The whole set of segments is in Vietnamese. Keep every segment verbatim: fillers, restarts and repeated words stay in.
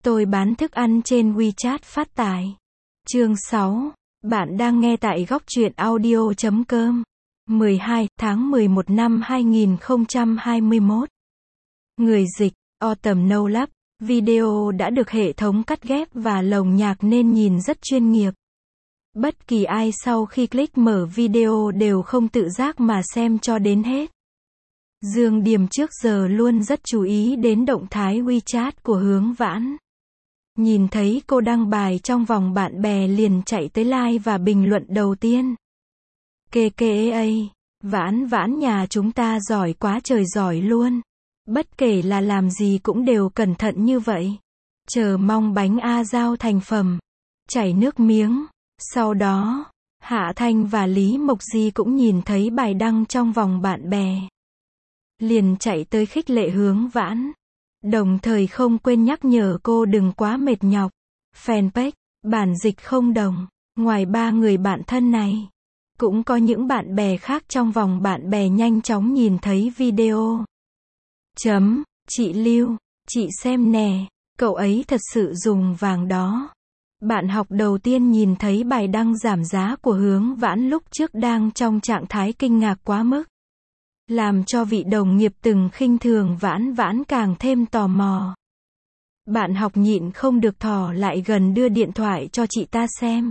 Tôi bán thức ăn trên WeChat phát tài. Chương sáu. Bạn đang nghe tại góc truyện audio chấm com. mười hai tháng mười một năm hai nghìn không trăm hai mươi mốt. Người dịch, Autumn No Lab. Video đã được hệ thống cắt ghép và lồng nhạc nên nhìn rất chuyên nghiệp. Bất kỳ ai sau khi click mở video đều không tự giác mà xem cho đến hết. Dương Điềm trước giờ luôn rất chú ý đến động thái WeChat của Hướng Vãn. Nhìn thấy cô đăng bài trong vòng bạn bè liền chạy tới like và bình luận đầu tiên. Kê kê ấy, Vãn Vãn nhà chúng ta giỏi quá trời giỏi luôn. Bất kể là làm gì cũng đều cẩn thận như vậy. Chờ mong bánh A Giao thành phẩm. Chảy nước miếng. Sau đó, Hạ Thanh và Lý Mộc Di cũng nhìn thấy bài đăng trong vòng bạn bè. Liền chạy tới khích lệ Hướng Vãn. Đồng thời không quên nhắc nhở cô đừng quá mệt nhọc. Fanpage, bản dịch không đồng. Ngoài ba người bạn thân này, cũng có những bạn bè khác trong vòng bạn bè nhanh chóng nhìn thấy video. Chấm, chị Lưu, chị xem nè, cậu ấy thật sự dùng vàng đó. Bạn học đầu tiên nhìn thấy bài đăng giảm giá của Hướng Vãn lúc trước đang trong trạng thái kinh ngạc quá mức. Làm cho vị đồng nghiệp từng khinh thường Vãn Vãn càng thêm tò mò. Bạn học nhịn không được thò lại gần đưa điện thoại cho chị ta xem.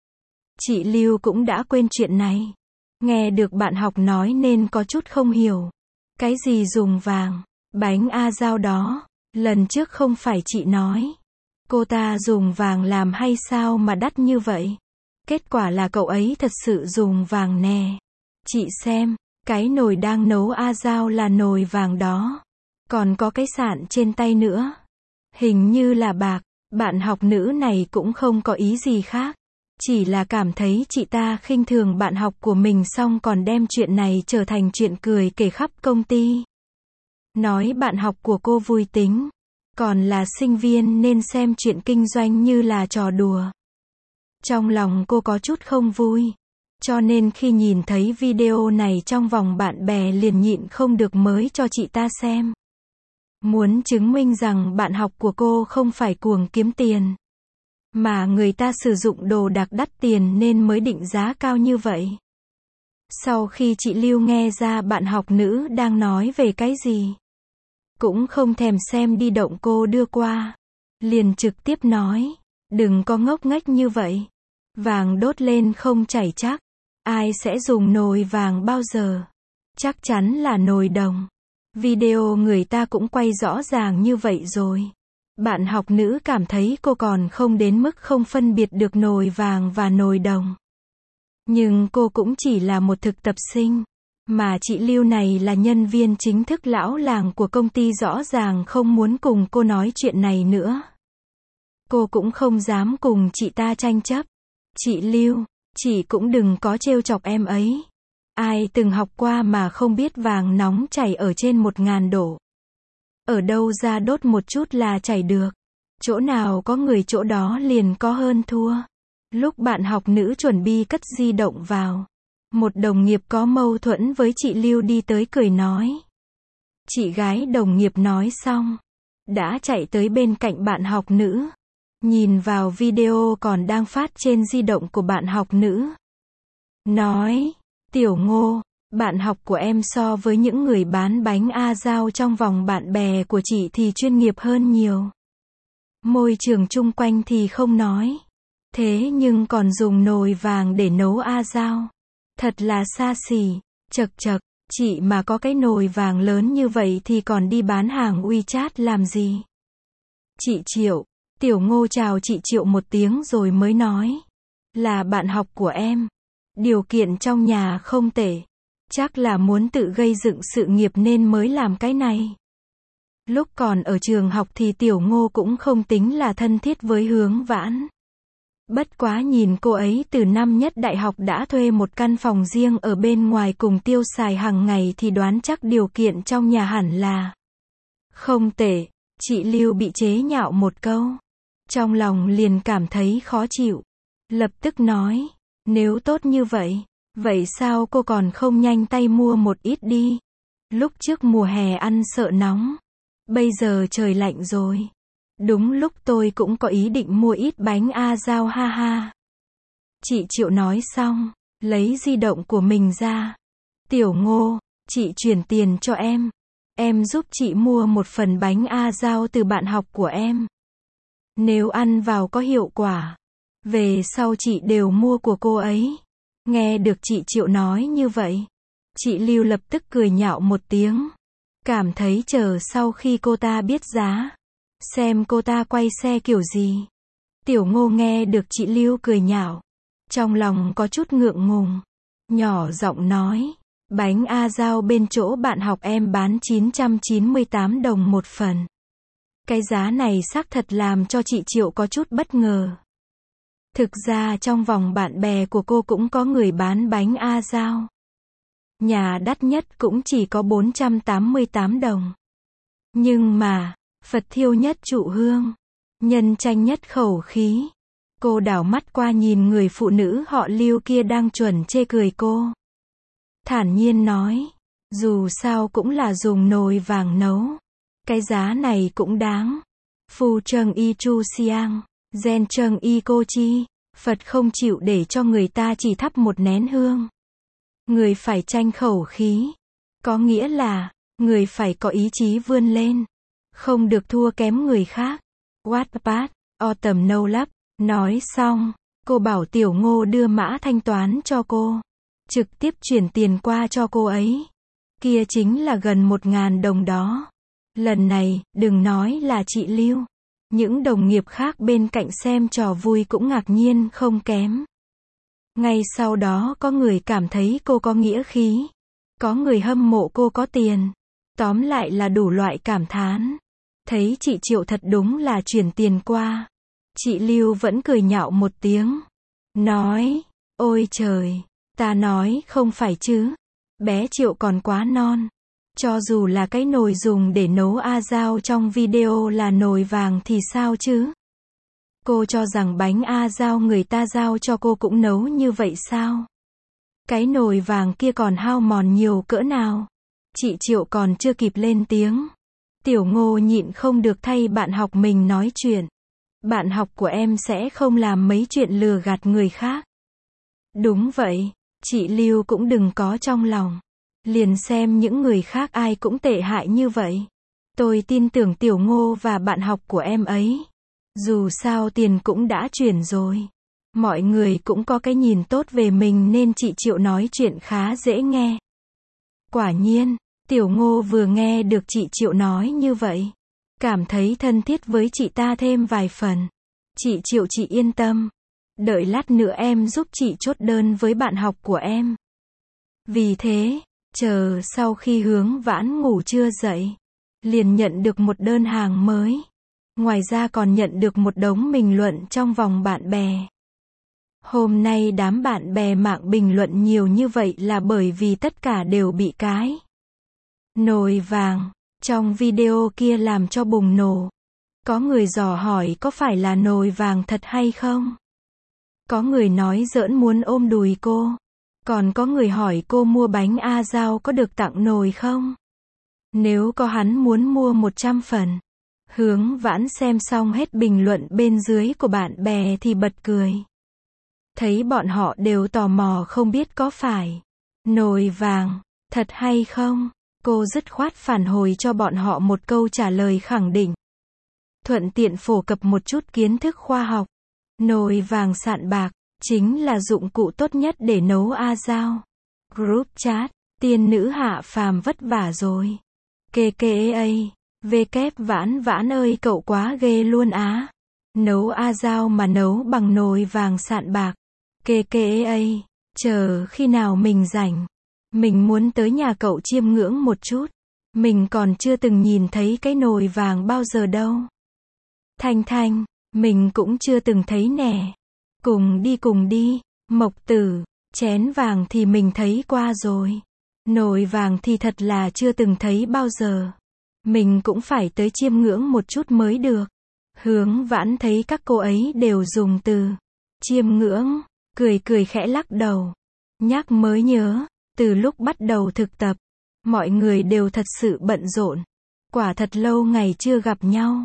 Chị Lưu cũng đã quên chuyện này. Nghe được bạn học nói nên có chút không hiểu. Cái gì dùng vàng? Bánh A Giao đó, lần trước không phải chị nói. Cô ta dùng vàng làm hay sao mà đắt như vậy? Kết quả là cậu ấy thật sự dùng vàng nè. Chị xem, cái nồi đang nấu A Giao là nồi vàng đó. Còn có cái sạn trên tay nữa. Hình như là bạc. Bạn học nữ này cũng không có ý gì khác. Chỉ là cảm thấy chị ta khinh thường bạn học của mình xong còn đem chuyện này trở thành chuyện cười kể khắp công ty. Nói bạn học của cô vui tính. Còn là sinh viên nên xem chuyện kinh doanh như là trò đùa. Trong lòng cô có chút không vui. Cho nên khi nhìn thấy video này trong vòng bạn bè liền nhịn không được mới cho chị ta xem. Muốn chứng minh rằng bạn học của cô không phải cuồng kiếm tiền. Mà người ta sử dụng đồ đặc đắt tiền nên mới định giá cao như vậy. Sau khi chị Lưu nghe ra bạn học nữ đang nói về cái gì, cũng không thèm xem đi động cô đưa qua. Liền trực tiếp nói, đừng có ngốc nghếch như vậy. Vàng đốt lên không chảy chắc. Ai sẽ dùng nồi vàng bao giờ? Chắc chắn là nồi đồng. Video người ta cũng quay rõ ràng như vậy rồi. Bạn học nữ cảm thấy cô còn không đến mức không phân biệt được nồi vàng và nồi đồng. Nhưng cô cũng chỉ là một thực tập sinh. Mà chị Lưu này là nhân viên chính thức lão làng của công ty rõ ràng không muốn cùng cô nói chuyện này nữa. Cô cũng không dám cùng chị ta tranh chấp. Chị Lưu, chị cũng đừng có trêu chọc em ấy. Ai từng học qua mà không biết vàng nóng chảy ở trên một ngàn độ. Ở đâu ra đốt một chút là chảy được. Chỗ nào có người chỗ đó liền có hơn thua. Lúc bạn học nữ chuẩn bị cất di động vào, một đồng nghiệp có mâu thuẫn với chị Lưu đi tới cười nói. Chị gái đồng nghiệp nói xong, đã chạy tới bên cạnh bạn học nữ. Nhìn vào video còn đang phát trên di động của bạn học nữ. Nói, Tiểu Ngô, bạn học của em so với những người bán bánh A Giao trong vòng bạn bè của chị thì chuyên nghiệp hơn nhiều. Môi trường chung quanh thì không nói. Thế nhưng còn dùng nồi vàng để nấu A Giao. Thật là xa xỉ. Chật chật, chị mà có cái nồi vàng lớn như vậy thì còn đi bán hàng WeChat làm gì? Chị Triệu, Tiểu Ngô chào chị Triệu một tiếng rồi mới nói. Là bạn học của em. Điều kiện trong nhà không tệ. Chắc là muốn tự gây dựng sự nghiệp nên mới làm cái này. Lúc còn ở trường học thì Tiểu Ngô cũng không tính là thân thiết với Hướng Vãn. Bất quá nhìn cô ấy từ năm nhất đại học đã thuê một căn phòng riêng ở bên ngoài cùng tiêu xài hàng ngày thì đoán chắc điều kiện trong nhà hẳn là không tệ. Chị Lưu bị chế nhạo một câu. Trong lòng liền cảm thấy khó chịu. Lập tức nói, nếu tốt như vậy, vậy sao cô còn không nhanh tay mua một ít đi? Lúc trước mùa hè ăn sợ nóng. Bây giờ trời lạnh rồi. Đúng lúc tôi cũng có ý định mua ít bánh a dao ha ha. Chị Triệu nói xong, lấy di động của mình ra. Tiểu Ngô, chị chuyển tiền cho em. Em giúp chị mua một phần bánh a dao từ bạn học của em. Nếu ăn vào có hiệu quả, về sau chị đều mua của cô ấy. Nghe được chị Triệu nói như vậy, chị Lưu lập tức cười nhạo một tiếng. Cảm thấy chờ sau khi cô ta biết giá, xem cô ta quay xe kiểu gì. Tiểu Ngô nghe được chị Lưu cười nhạo, trong lòng có chút ngượng ngùng, nhỏ giọng nói, bánh a dao bên chỗ bạn học em bán chín trăm chín mươi tám đồng một phần. Cái giá này xác thật làm cho chị Triệu có chút bất ngờ. Thực ra trong vòng bạn bè của cô cũng có người bán bánh a dao. Nhà đắt nhất cũng chỉ có bốn trăm tám mươi tám đồng. Nhưng mà, Phật thiêu nhất trụ hương, nhân tranh nhất khẩu khí. Cô đảo mắt qua nhìn người phụ nữ họ Lưu kia đang chuẩn chê cười cô. Thản nhiên nói, dù sao cũng là dùng nồi vàng nấu. Cái giá này cũng đáng. Phu trâng y chu siang, gen trâng y cô chi. Phật không chịu để cho người ta chỉ thắp một nén hương. Người phải tranh khẩu khí. Có nghĩa là, người phải có ý chí vươn lên. Không được thua kém người khác. Wattpad, Autumn No Love. Nói xong, cô bảo Tiểu Ngô đưa mã thanh toán cho cô. Trực tiếp chuyển tiền qua cho cô ấy. Kia chính là gần một ngàn đồng đó. Lần này, đừng nói là chị Lưu. Những đồng nghiệp khác bên cạnh xem trò vui cũng ngạc nhiên không kém. Ngay sau đó có người cảm thấy cô có nghĩa khí. Có người hâm mộ cô có tiền. Tóm lại là đủ loại cảm thán. Thấy chị Triệu thật đúng là chuyển tiền qua. Chị Lưu vẫn cười nhạo một tiếng. Nói, ôi trời, ta nói không phải chứ. Bé Triệu còn quá non. Cho dù là cái nồi dùng để nấu a dao trong video là nồi vàng thì sao chứ? Cô cho rằng bánh a dao người ta giao cho cô cũng nấu như vậy sao? Cái nồi vàng kia còn hao mòn nhiều cỡ nào? Chị Triệu còn chưa kịp lên tiếng. Tiểu Ngô nhịn không được thay bạn học mình nói chuyện. Bạn học của em sẽ không làm mấy chuyện lừa gạt người khác. Đúng vậy, chị Lưu cũng đừng có trong lòng. Liền xem những người khác ai cũng tệ hại như vậy. Tôi tin tưởng Tiểu Ngô và bạn học của em ấy. Dù sao tiền cũng đã chuyển rồi. Mọi người cũng có cái nhìn tốt về mình nên chị Triệu nói chuyện khá dễ nghe. Quả nhiên, Tiểu Ngô vừa nghe được chị Triệu nói như vậy. Cảm thấy thân thiết với chị ta thêm vài phần. Chị Triệu chị yên tâm. Đợi lát nữa em giúp chị chốt đơn với bạn học của em. Vì thế, chờ sau khi Hướng Vãn ngủ trưa dậy, liền nhận được một đơn hàng mới. Ngoài ra còn nhận được một đống bình luận trong vòng bạn bè. Hôm nay đám bạn bè mạng bình luận nhiều như vậy là bởi vì tất cả đều bị cái nồi vàng trong video kia làm cho bùng nổ. Có người dò hỏi có phải là nồi vàng thật hay không? Có người nói giỡn muốn ôm đùi cô. Còn có người hỏi cô mua bánh a dao có được tặng nồi không? Nếu có hắn muốn mua một trăm phần. Hướng Vãn xem xong hết bình luận bên dưới của bạn bè thì bật cười. Thấy bọn họ đều tò mò không biết có phải nồi vàng thật hay không, cô dứt khoát phản hồi cho bọn họ một câu trả lời khẳng định. Thuận tiện phổ cập một chút kiến thức khoa học. Nồi vàng sạn bạc chính là dụng cụ tốt nhất để nấu a dao. Group chat, tiên nữ Hạ Phàm vất vả rồi. Kê kê a, vê kép Vãn Vãn ơi cậu quá ghê luôn á. Nấu a dao mà nấu bằng nồi vàng sạn bạc. Kê kê a, chờ khi nào mình rảnh. Mình muốn tới nhà cậu chiêm ngưỡng một chút. Mình còn chưa từng nhìn thấy cái nồi vàng bao giờ đâu. Thanh Thanh, mình cũng chưa từng thấy nè. Cùng đi cùng đi, Mộc Tử, chén vàng thì mình thấy qua rồi. Nồi vàng thì thật là chưa từng thấy bao giờ. Mình cũng phải tới chiêm ngưỡng một chút mới được. Hướng Vãn thấy các cô ấy đều dùng từ chiêm ngưỡng, cười cười khẽ lắc đầu. Nhắc mới nhớ, từ lúc bắt đầu thực tập, mọi người đều thật sự bận rộn. Quả thật lâu ngày chưa gặp nhau.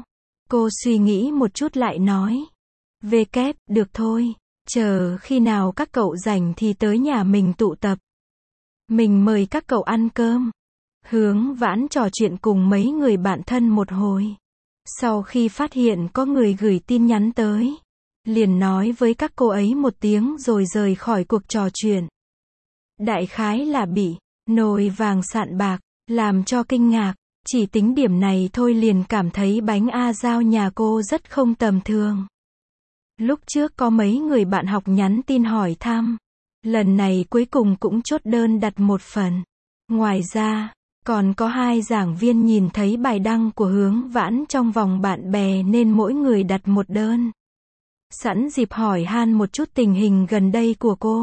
Cô suy nghĩ một chút lại nói. Về kép, được thôi. Chờ khi nào các cậu rảnh thì tới nhà mình tụ tập. Mình mời các cậu ăn cơm. Hướng Vãn trò chuyện cùng mấy người bạn thân một hồi. Sau khi phát hiện có người gửi tin nhắn tới, liền nói với các cô ấy một tiếng rồi rời khỏi cuộc trò chuyện. Đại khái là bị nồi vàng sạn bạc làm cho kinh ngạc, chỉ tính điểm này thôi liền cảm thấy bánh A Giao nhà cô rất không tầm thường. Lúc trước có mấy người bạn học nhắn tin hỏi thăm, lần này cuối cùng cũng chốt đơn đặt một phần. Ngoài ra, còn có hai giảng viên nhìn thấy bài đăng của Hướng Vãn trong vòng bạn bè nên mỗi người đặt một đơn. Sẵn dịp hỏi han một chút tình hình gần đây của cô.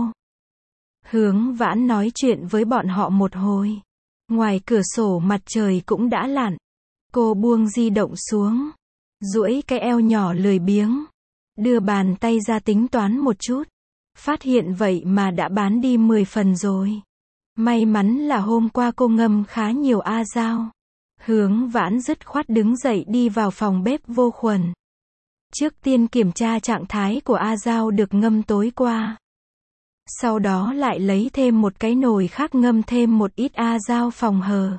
Hướng Vãn nói chuyện với bọn họ một hồi. Ngoài cửa sổ mặt trời cũng đã lặn. Cô buông di động xuống, duỗi cái eo nhỏ lười biếng, đưa bàn tay ra tính toán một chút. Phát hiện vậy mà đã bán đi mười phần rồi. May mắn là hôm qua cô ngâm khá nhiều A Giao. Hướng Vãn dứt khoát đứng dậy đi vào phòng bếp vô khuẩn. Trước tiên kiểm tra trạng thái của A Giao được ngâm tối qua. Sau đó lại lấy thêm một cái nồi khác ngâm thêm một ít A Giao phòng hờ.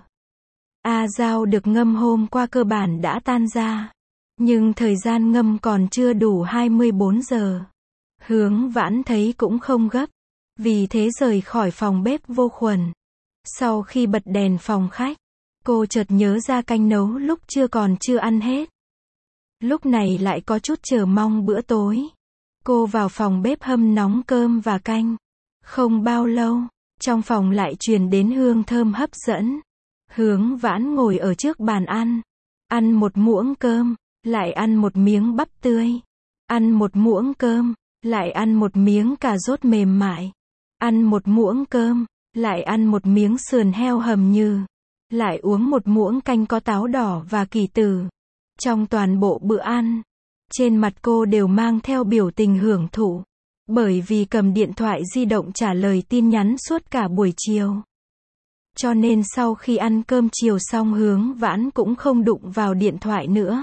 A Giao được ngâm hôm qua cơ bản đã tan ra. Nhưng thời gian ngâm còn chưa đủ hai mươi bốn giờ. Hướng Vãn thấy cũng không gấp. Vì thế rời khỏi phòng bếp vô khuẩn. Sau khi bật đèn phòng khách, cô chợt nhớ ra canh nấu lúc chưa còn chưa ăn hết. Lúc này lại có chút chờ mong bữa tối. Cô vào phòng bếp hâm nóng cơm và canh. Không bao lâu, trong phòng lại truyền đến hương thơm hấp dẫn. Hướng Vãn ngồi ở trước bàn ăn. Ăn một muỗng cơm, lại ăn một miếng bắp tươi. Ăn một muỗng cơm, lại ăn một miếng cà rốt mềm mại. Ăn một muỗng cơm, lại ăn một miếng sườn heo hầm nhừ. Lại uống một muỗng canh có táo đỏ và kỳ tử. Trong toàn bộ bữa ăn, trên mặt cô đều mang theo biểu tình hưởng thụ. Bởi vì cầm điện thoại di động trả lời tin nhắn suốt cả buổi chiều. Cho nên sau khi ăn cơm chiều xong Hướng Vãn cũng không đụng vào điện thoại nữa.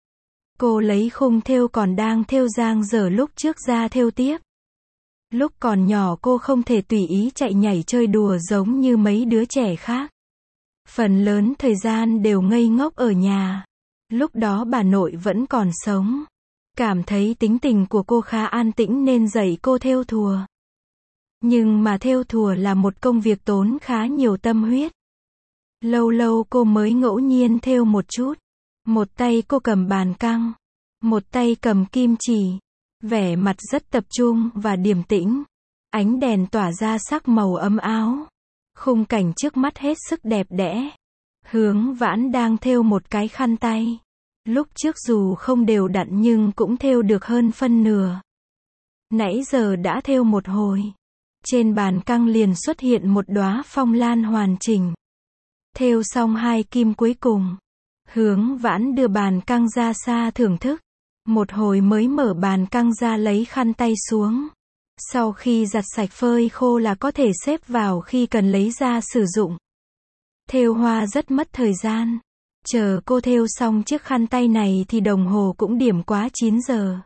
Cô lấy khung thêu còn đang thêu dang dở lúc trước ra thêu tiếp. Lúc còn nhỏ cô không thể tùy ý chạy nhảy chơi đùa giống như mấy đứa trẻ khác. Phần lớn thời gian đều ngây ngốc ở nhà. Lúc đó bà nội vẫn còn sống. Cảm thấy tính tình của cô khá an tĩnh nên dạy cô thêu thùa. Nhưng mà thêu thùa là một công việc tốn khá nhiều tâm huyết. Lâu lâu cô mới ngẫu nhiên thêu một chút. Một tay cô cầm bàn căng, một tay cầm kim chỉ. Vẻ mặt rất tập trung và điềm tĩnh. Ánh đèn tỏa ra sắc màu ấm áo. Khung cảnh trước mắt hết sức đẹp đẽ. Hướng Vãn đang thêu một cái khăn tay. Lúc trước dù không đều đặn nhưng cũng thêu được hơn phân nửa. Nãy giờ đã thêu một hồi. Trên bàn căng liền xuất hiện một đóa phong lan hoàn chỉnh. Thêu xong hai kim cuối cùng. Hướng Vãn đưa bàn căng ra xa thưởng thức. Một hồi mới mở bàn căng ra lấy khăn tay xuống. Sau khi giặt sạch phơi khô là có thể xếp vào khi cần lấy ra sử dụng. Thêu hoa rất mất thời gian. Chờ cô thêu xong chiếc khăn tay này thì đồng hồ cũng điểm quá chín giờ.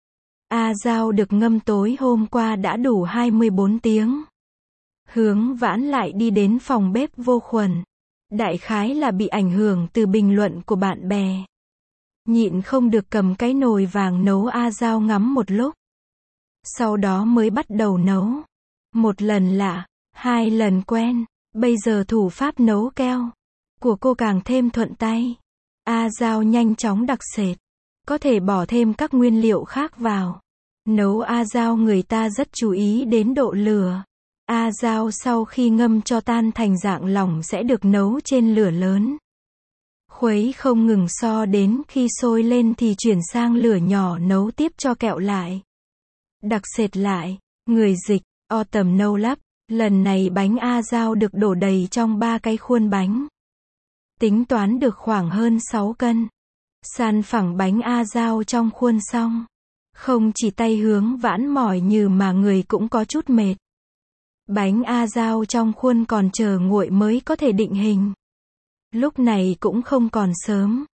A Giao được ngâm tối hôm qua đã đủ hai mươi bốn tiếng. Hướng Vãn lại đi đến phòng bếp vô khuẩn. Đại khái là bị ảnh hưởng từ bình luận của bạn bè. Nhịn không được cầm cái nồi vàng nấu A Giao ngắm một lúc. Sau đó mới bắt đầu nấu. Một lần lạ, hai lần quen, bây giờ thủ pháp nấu keo của cô càng thêm thuận tay. A Giao nhanh chóng đặc sệt. Có thể bỏ thêm các nguyên liệu khác vào. Nấu A Giao người ta rất chú ý đến độ lửa. A Giao sau khi ngâm cho tan thành dạng lỏng sẽ được nấu trên lửa lớn. Khuấy không ngừng so đến khi sôi lên thì chuyển sang lửa nhỏ nấu tiếp cho kẹo lại. Đặc sệt lại, người dịch, o tầm nâu lắp. Lần này bánh A Giao được đổ đầy trong ba cái khuôn bánh. Tính toán được khoảng hơn sáu cân. San phẳng bánh A Giao trong khuôn xong. Không chỉ tay Hướng Vãn mỏi nhừ mà người cũng có chút mệt. Bánh A Giao trong khuôn còn chờ nguội mới có thể định hình. Lúc này cũng không còn sớm.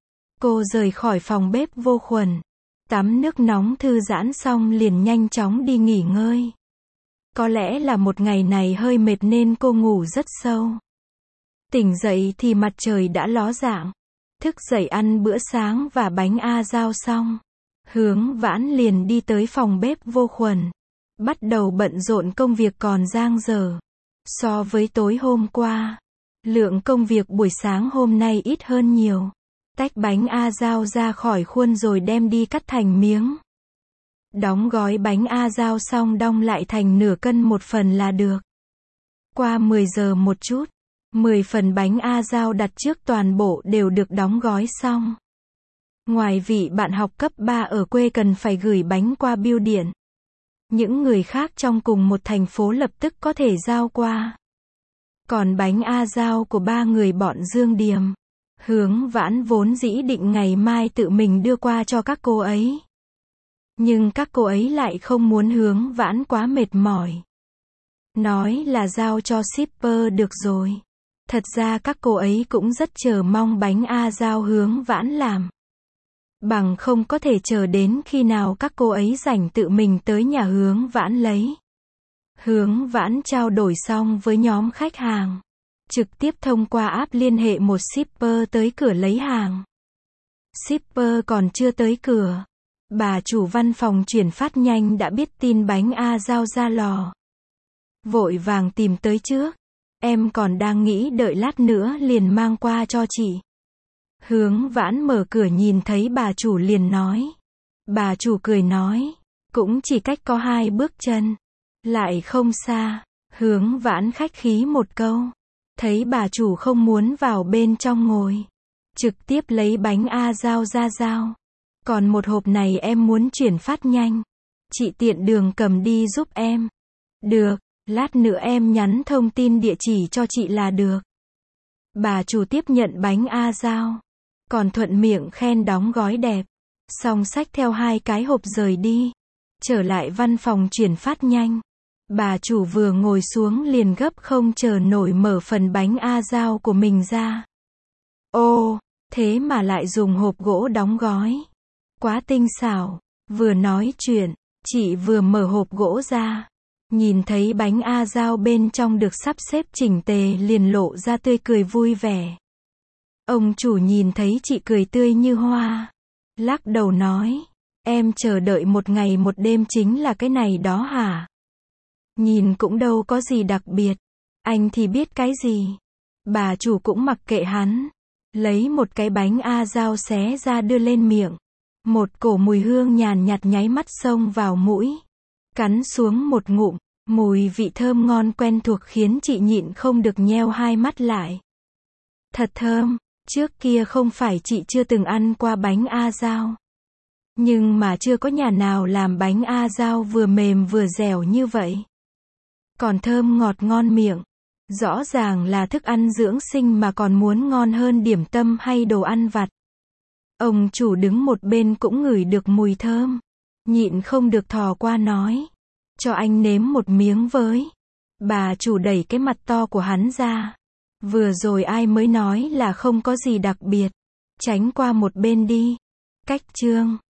Cô rời khỏi phòng bếp vô khuẩn, tắm nước nóng thư giãn xong liền nhanh chóng đi nghỉ ngơi. Có lẽ là một ngày này hơi mệt nên cô ngủ rất sâu. Tỉnh dậy thì mặt trời đã ló dạng. Thức dậy ăn bữa sáng và bánh a dao xong, Hướng Vãn liền đi tới phòng bếp vô khuẩn, bắt đầu bận rộn công việc còn dang dở. So với tối hôm qua, lượng công việc buổi sáng hôm nay ít hơn nhiều. Tách bánh a dao ra khỏi khuôn rồi đem đi cắt thành miếng. Đóng gói bánh a dao xong đong lại thành nửa cân một phần là được. Qua mười giờ một chút, mười phần bánh a dao đặt trước toàn bộ đều được đóng gói xong. Ngoài vị bạn học cấp ba ở quê cần phải gửi bánh qua bưu điện, những người khác trong cùng một thành phố lập tức có thể giao qua. Còn bánh a dao của ba người bọn Dương Điềm, Hướng Vãn vốn dĩ định ngày mai tự mình đưa qua cho các cô ấy. Nhưng các cô ấy lại không muốn Hướng Vãn quá mệt mỏi. Nói là giao cho shipper được rồi. Thật ra các cô ấy cũng rất chờ mong bánh a dao Hướng Vãn làm. Bằng không có thể chờ đến khi nào các cô ấy rảnh tự mình tới nhà Hướng Vãn lấy. Hướng Vãn trao đổi xong với nhóm khách hàng, trực tiếp thông qua app liên hệ một shipper tới cửa lấy hàng. Shipper còn chưa tới cửa, bà chủ văn phòng chuyển phát nhanh đã biết tin bánh a dao ra lò. Vội vàng tìm tới trước. Em còn đang nghĩ đợi lát nữa liền mang qua cho chị. Hướng Vãn mở cửa nhìn thấy bà chủ liền nói. Bà chủ cười nói, cũng chỉ cách có hai bước chân, lại không xa. Hướng Vãn khách khí một câu, thấy bà chủ không muốn vào bên trong ngồi, trực tiếp lấy bánh a dao ra giao. Còn một hộp này em muốn chuyển phát nhanh, chị tiện đường cầm đi giúp em. Được, lát nữa em nhắn thông tin địa chỉ cho chị là được. Bà chủ tiếp nhận bánh a dao, còn thuận miệng khen đóng gói đẹp, xong xách theo hai cái hộp rời đi. Trở lại văn phòng chuyển phát nhanh, bà chủ vừa ngồi xuống liền gấp không chờ nổi mở phần bánh a dao của mình ra. Ô, thế mà lại dùng hộp gỗ đóng gói. Quá tinh xảo. Vừa nói chuyện, chị vừa mở hộp gỗ ra, nhìn thấy bánh a dao bên trong được sắp xếp chỉnh tề liền lộ ra tươi cười vui vẻ. Ông chủ nhìn thấy chị cười tươi như hoa, lắc đầu nói, em chờ đợi một ngày một đêm chính là cái này đó hả? Nhìn cũng đâu có gì đặc biệt, anh thì biết cái gì. Bà chủ cũng mặc kệ hắn, lấy một cái bánh a dao xé ra đưa lên miệng. Một cổ mùi hương nhàn nhạt nháy mắt xông vào mũi, cắn xuống một ngụm, mùi vị thơm ngon quen thuộc khiến chị nhịn không được nheo hai mắt lại. Thật thơm, trước kia không phải chị chưa từng ăn qua bánh a dao, nhưng mà chưa có nhà nào làm bánh a dao vừa mềm vừa dẻo như vậy. Còn thơm ngọt ngon miệng, rõ ràng là thức ăn dưỡng sinh mà còn muốn ngon hơn điểm tâm hay đồ ăn vặt. Ông chủ đứng một bên cũng ngửi được mùi thơm, nhịn không được thò qua nói, cho anh nếm một miếng với. Bà chủ đẩy cái mặt to của hắn ra, vừa rồi ai mới nói là không có gì đặc biệt, tránh qua một bên đi. Cách chương